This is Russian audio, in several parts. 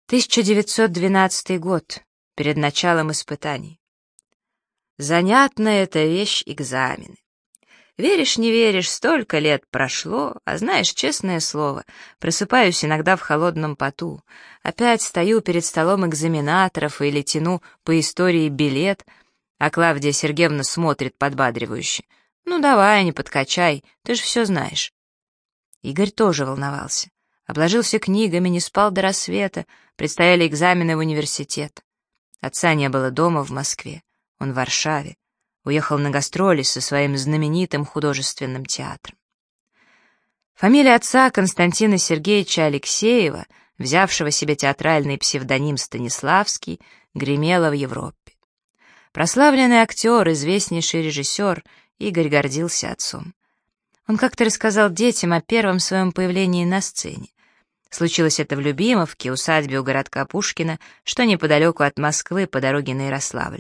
1912 год, перед началом испытаний. Занятная эта вещь — экзамены. Веришь, не веришь, столько лет прошло, а знаешь, честное слово, просыпаюсь иногда в холодном поту, опять стою перед столом экзаменаторов или тяну по истории билет, а Клавдия Сергеевна смотрит подбадривающе. «Ну давай, не подкачай, ты же все знаешь». Игорь тоже волновался. Обложился книгами, не спал до рассвета, предстояли экзамены в университет. Отца не было дома в Москве, он в Варшаве. Уехал на гастроли со своим знаменитым художественным театром. Фамилия отца Константина Сергеевича Алексеева, взявшего себе театральный псевдоним Станиславский, гремела в Европе. Прославленный актер, известнейший режиссер, Игорь гордился отцом. Он как-то рассказал детям о первом своем появлении на сцене. Случилось это в Любимовке, усадьбе у городка Пушкина, что неподалеку от Москвы по дороге на Ярославль.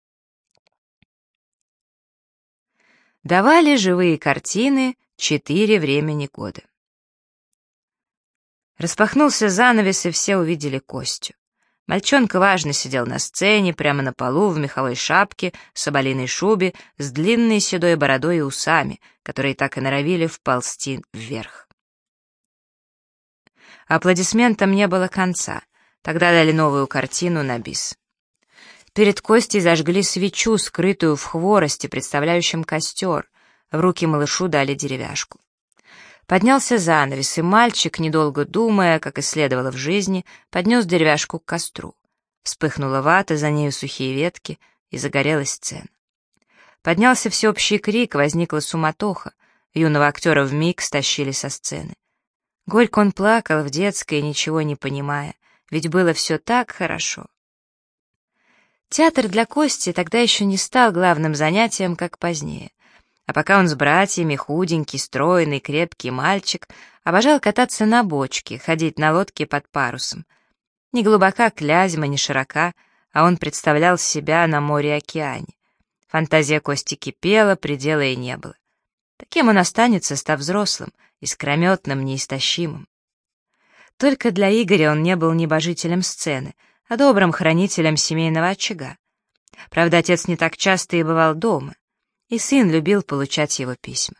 Давали живые картины 4 времени года. Распахнулся занавес, и все увидели Костю. Мальчонка важно сидел на сцене, прямо на полу, в меховой шапке, соболиной шубе, с длинной седой бородой и усами, которые так и норовили вползти вверх. Аплодисментам не было конца. Тогда дали новую картину на бис. Перед Костей зажгли свечу, скрытую в хворосте, представляющем костер. В руки малышу дали деревяшку. Поднялся занавес, и мальчик, недолго думая, как и следовало в жизни, поднес деревяшку к костру. Вспыхнула вата, за нею сухие ветки, и загорелась сцена. Поднялся всеобщий крик, возникла суматоха. Юного актера вмиг стащили со сцены. Горько он плакал в детской, ничего не понимая, ведь было все так хорошо. Театр для Кости тогда еще не стал главным занятием, как позднее. А пока он с братьями, худенький, стройный, крепкий мальчик, обожал кататься на бочке, ходить на лодке под парусом. Ни глубока Клязьма, ни широка, а он представлял себя на море-океане. Фантазия Кости кипела, предела и не было. Таким он останется, став взрослым, искрометным, неистощимым. Только для Игоря он не был небожителем сцены, а добрым хранителем семейного очага. Правда, отец не так часто и бывал дома, и сын любил получать его письма.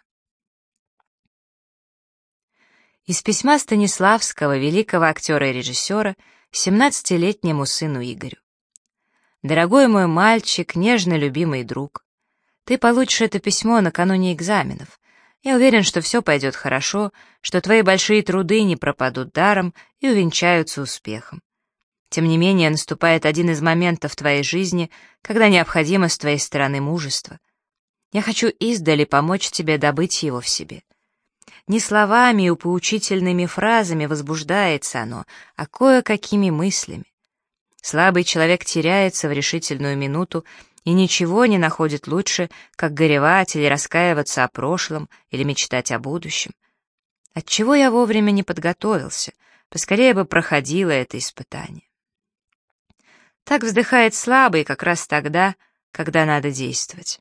Из письма Станиславского, великого актера и режиссера, 17-летнему сыну Игорю. «Дорогой мой мальчик, нежно любимый друг, ты получишь это письмо накануне экзаменов. Я уверен, что все пойдет хорошо, что твои большие труды не пропадут даром и увенчаются успехом. Тем не менее, наступает один из моментов твоей жизни, когда необходимо с твоей стороны мужество. Я хочу издали помочь тебе добыть его в себе. Не словами и поучительными фразами возбуждается оно, а кое-какими мыслями. Слабый человек теряется в решительную минуту и ничего не находит лучше, как горевать или раскаиваться о прошлом или мечтать о будущем. Отчего я вовремя не подготовился, поскорее бы проходило это испытание. Так вздыхает слабый как раз тогда, когда надо действовать.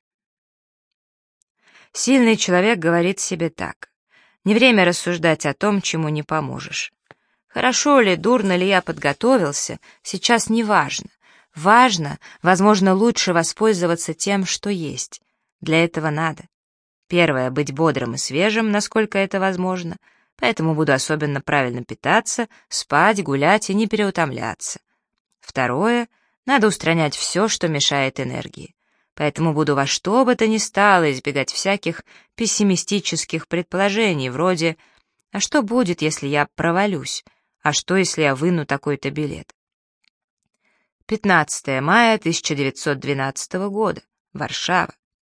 Сильный человек говорит себе так: не время рассуждать о том, чему не поможешь. Хорошо ли, дурно ли я подготовился, сейчас не важно. Важно, возможно, лучше воспользоваться тем, что есть. Для этого надо. Первое — быть бодрым и свежим, насколько это возможно, поэтому буду особенно правильно питаться, спать, гулять и не переутомляться. Второе — надо устранять все, что мешает энергии. Поэтому буду во что бы то ни стало избегать всяких пессимистических предположений, вроде «А что будет, если я провалюсь? А что, если я выну такой-то билет?» 15 мая 1912 года. Варшава.